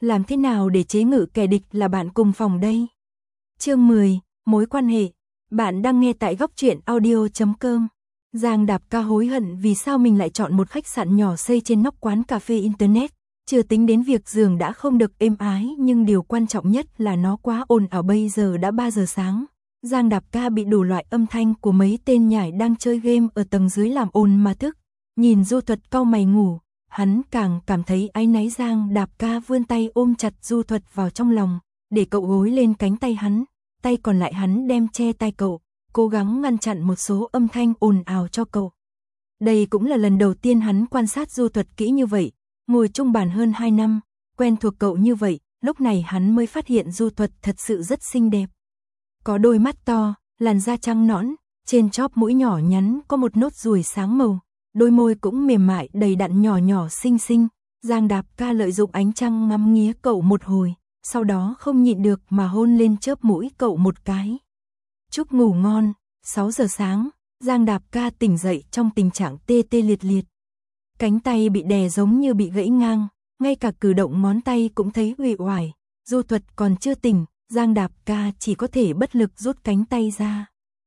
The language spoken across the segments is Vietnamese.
Làm thế nào để chế ngự kẻ địch là bạn cùng phòng đây? Chương 10, mối quan hệ. Bạn đang nghe tại góc truyện audio.com. Giang Đạp Ca hối hận vì sao mình lại chọn một khách sạn nhỏ xây trên nóc quán cà phê internet. Chưa tính đến việc giường đã không được êm ái, nhưng điều quan trọng nhất là nó quá ồn ào. Bây giờ đã 3 giờ sáng. Giang Đạp Ca bị đủ loại âm thanh của mấy tên nhảy đang chơi game ở tầng dưới làm ồn mà thức. Nhìn Du Thuật cau mày ngủ, hắn càng cảm thấy áy náy. Giang Đạp Ca vươn tay ôm chặt Du Thuật vào trong lòng, để cậu gối lên cánh tay hắn, tay còn lại hắn đem che tai cậu, cố gắng ngăn chặn một số âm thanh ồn ào cho cậu. Đây cũng là lần đầu tiên hắn quan sát Du Thuật kỹ như vậy, ngồi chung bàn hơn 2 năm, quen thuộc cậu như vậy, lúc này hắn mới phát hiện Du Thuật thật sự rất xinh đẹp. Có đôi mắt to, làn da trắng nõn, trên chóp mũi nhỏ nhắn có một nốt ruồi sáng màu, đôi môi cũng mềm mại đầy đặn nhỏ nhỏ xinh xinh. Giang Đạp Ca lợi dụng ánh trăng ngắm nghía cậu một hồi, sau đó không nhịn được mà hôn lên chớp mũi cậu một cái. Chúc ngủ ngon. 6 giờ sáng, Giang Đạp Ca tỉnh dậy trong tình trạng tê tê liệt liệt. Cánh tay bị đè giống như bị gãy ngang, ngay cả cử động ngón tay cũng thấy uể oải. Du Thuật còn chưa tỉnh, Giang Đạp Ca chỉ có thể bất lực rút cánh tay ra.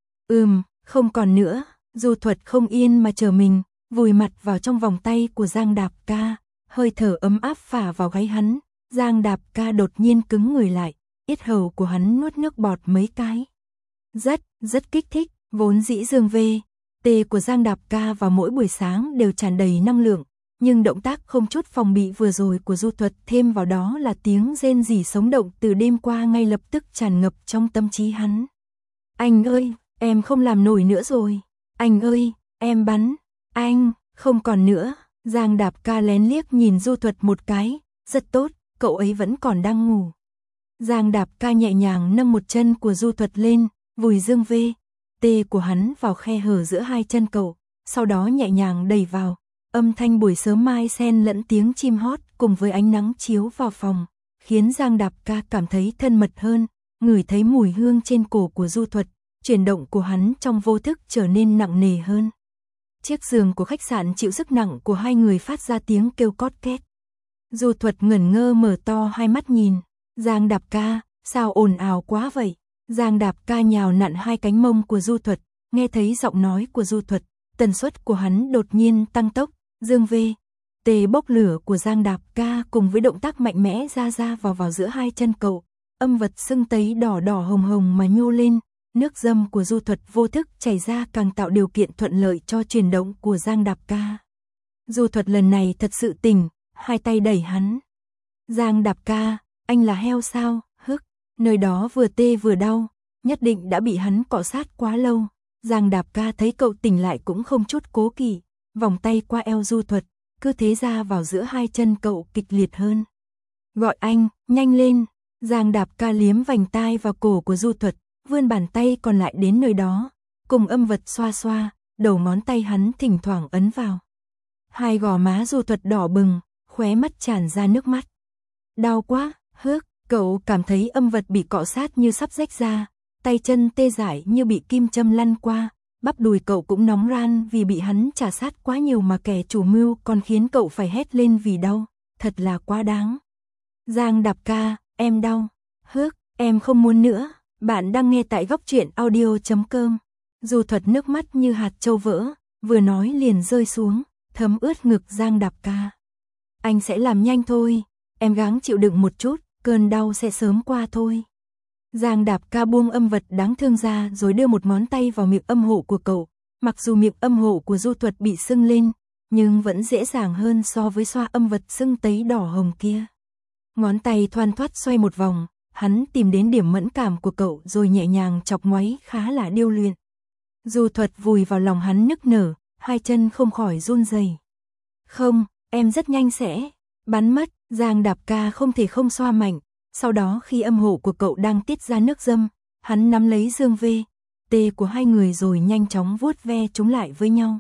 Không còn nữa. Du Thuật không yên mà chờ mình, vùi mặt vào trong vòng tay của Giang Đạp Ca, hơi thở ấm áp phả vào gáy hắn. Giang Đạp Ca đột nhiên cứng người lại, yết hầu của hắn nuốt nước bọt mấy cái. Rất kích thích. Vốn dĩ Dương VT của Giang Đạp Ca vào mỗi buổi sáng đều tràn đầy năng lượng, nhưng động tác không chút phòng bị vừa rồi của Du Thuật thêm vào đó là tiếng rên rỉ sống động từ đêm qua ngay lập tức tràn ngập trong tâm trí hắn. Anh ơi, em không làm nổi nữa rồi. Anh ơi, em bắn. Anh, không còn nữa. Giang Đạp Ca lén liếc nhìn Du Thuật một cái. Rất tốt, cậu ấy vẫn còn đang ngủ. Giang Đạp Ca nhẹ nhàng nâng một chân của Du Thuật lên, vùi Dương VT của hắn vào khe hở giữa hai chân cậu, sau đó nhẹ nhàng đẩy vào. Âm thanh buổi sớm mai xen lẫn tiếng chim hót cùng với ánh nắng chiếu vào phòng, khiến Giang Đạp Ca cảm thấy thân mật hơn, ngửi thấy mùi hương trên cổ của Du Thuật, chuyển động của hắn trong vô thức trở nên nặng nề hơn. Chiếc giường của khách sạn chịu sức nặng của hai người phát ra tiếng kêu cót két. Du Thuật ngẩn ngơ mở to hai mắt nhìn. Giang Đạp Ca, sao ồn ào quá vậy? Giang Đạp Ca nhào nặn hai cánh mông của Du Thuật, nghe thấy giọng nói của Du Thuật, tần suất của hắn đột nhiên tăng tốc. Dương VT bốc lửa của Giang Đạp Ca cùng với động tác mạnh mẽ ra vào giữa hai chân cậu, âm vật sưng tấy đỏ đỏ hồng hồng mà nhô lên. Nước dâm của Du Thuật vô thức chảy ra càng tạo điều kiện thuận lợi cho chuyển động của Giang Đạp Ca. Du Thuật lần này thật sự tỉnh, hai tay đẩy hắn. Giang Đạp Ca, anh là heo sao? Nơi đó vừa tê vừa đau, nhất định đã bị hắn cọ sát quá lâu. Giang Đạp Ca thấy cậu tỉnh lại cũng không chút cố kỵ, vòng tay qua eo Du Thuật, cứ thế ra vào giữa hai chân cậu kịch liệt hơn. Gọi anh, nhanh lên. Giang Đạp Ca liếm vành tai vào cổ của Du Thuật, vươn bàn tay còn lại đến nơi đó, cùng âm vật xoa xoa, đầu ngón tay hắn thỉnh thoảng ấn vào. Hai gò má Du Thuật đỏ bừng, khóe mắt tràn ra nước mắt. Đau quá, cậu cảm thấy âm vật bị cọ sát như sắp rách ra, tay chân tê dại như bị kim châm lăn qua, bắp đùi cậu cũng nóng ran vì bị hắn chà sát quá nhiều mà kẻ chủ mưu còn khiến cậu phải hét lên vì đau, thật là quá đáng. Giang Đạp Ca, em đau. Em không muốn nữa. Bạn đang nghe tại góc truyện audio.com. Du Thuật nước mắt như hạt châu vỡ, vừa nói liền rơi xuống, thấm ướt ngực Giang Đạp Ca. Anh sẽ làm nhanh thôi, em gắng chịu đựng một chút, cơn đau sẽ sớm qua thôi. Giang Đạp Ca buông âm vật đáng thương ra rồi đưa một ngón tay vào miệng âm hộ của cậu. Mặc dù miệng âm hộ của Du Thuật bị sưng lên, nhưng vẫn dễ dàng hơn so với xoa âm vật sưng tấy đỏ hồng kia. Ngón tay thoăn thoắt xoay một vòng, hắn tìm đến điểm mẫn cảm của cậu rồi nhẹ nhàng chọc ngoáy khá là điêu luyện. Du Thuật vùi vào lòng hắn nức nở, hai chân không khỏi run rẩy. Không, em rất nhanh sẽ bắn mất. Giang Đạp Ca không thể không xoa mạnh. Sau đó khi âm hộ của cậu đang tiết ra nước dâm, hắn nắm lấy Dương VT của hai người rồi nhanh chóng vuốt ve chúng lại với nhau.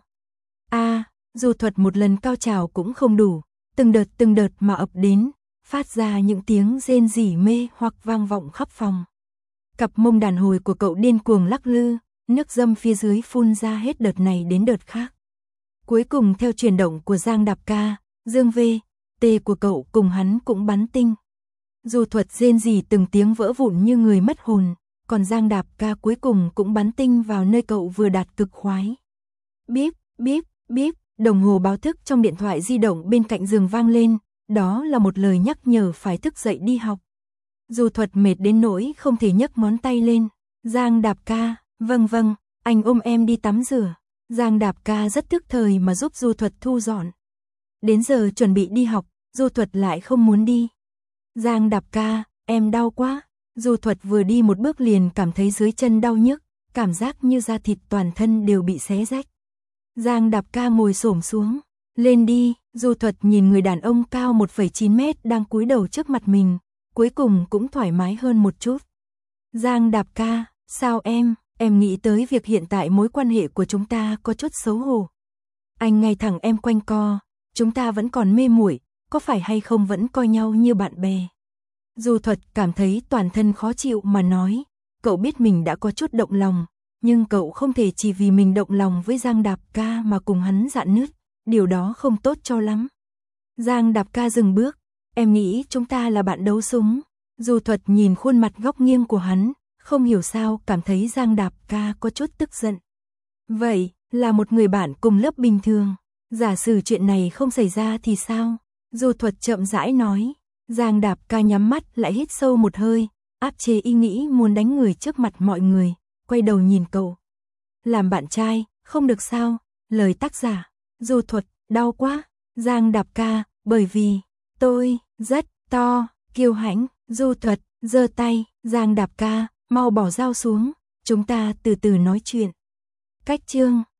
Du Thuật một lần cao trào cũng không đủ, từng đợt mà ập đến, phát ra những tiếng rên rỉ mê hoặc vang vọng khắp phòng. Cặp mông đàn hồi của cậu điên cuồng lắc lư, nước dâm phía dưới phun ra hết đợt này đến đợt khác. Cuối cùng theo chuyển động của Giang Đạp Ca, Dương VT của cậu cùng hắn cũng bắn tinh. Du Thuật rên rỉ từng tiếng vỡ vụn như người mất hồn, còn Giang Đạp Ca cuối cùng cũng bắn tinh vào nơi cậu vừa đạt cực khoái. Bíp, bíp, bíp, đồng hồ báo thức trong điện thoại di động bên cạnh giường vang lên, đó là một lời nhắc nhở phải thức dậy đi học. Du Thuật mệt đến nỗi không thể nhấc ngón tay lên. Giang Đạp Ca, vâng vâng, anh ôm em đi tắm rửa. Giang Đạp Ca rất tức thời mà giúp Du Thuật thu dọn. Đến giờ chuẩn bị đi học, Du Thuật lại không muốn đi. Giang Đạp Ca, em đau quá. Du Thuật vừa đi một bước liền cảm thấy dưới chân đau nhức, cảm giác như da thịt toàn thân đều bị xé rách. Giang Đạp Ca ngồi xổm xuống. Lên đi, Du Thuật nhìn người đàn ông cao 1,9 mét đang cúi đầu trước mặt mình, cuối cùng cũng thoải mái hơn một chút. Giang Đạp Ca, sao em nghĩ tới việc hiện tại mối quan hệ của chúng ta có chút xấu hổ. Anh ngay thẳng em quanh co, chúng ta vẫn còn mê muội, có phải hay không vẫn coi nhau như bạn bè. Du Thuật cảm thấy toàn thân khó chịu mà nói, cậu biết mình đã có chút động lòng, nhưng cậu không thể chỉ vì mình động lòng với Giang Đạp Ca mà cùng hắn rạn nứt, điều đó không tốt cho lắm. Giang Đạp Ca dừng bước, em nghĩ chúng ta là bạn đấu súng. Du Thuật nhìn khuôn mặt góc nghiêng của hắn, không hiểu sao cảm thấy Giang Đạp Ca có chút tức giận. Vậy, là một người bạn cùng lớp bình thường, giả sử chuyện này không xảy ra thì sao? Du Thuật chậm rãi nói. Giang Đạp Ca nhắm mắt lại hít sâu một hơi, áp chế ý nghĩ muốn đánh người trước mặt mọi người, quay đầu nhìn cậu. Làm bạn trai, không được sao? Lời tác giả. Du Thuật, đau quá. Giang Đạp Ca, bởi vì tôi rất to, kiêu hãnh. Du Thuật giơ tay, Giang Đạp Ca, mau bỏ dao xuống, chúng ta từ từ nói chuyện. Cách chương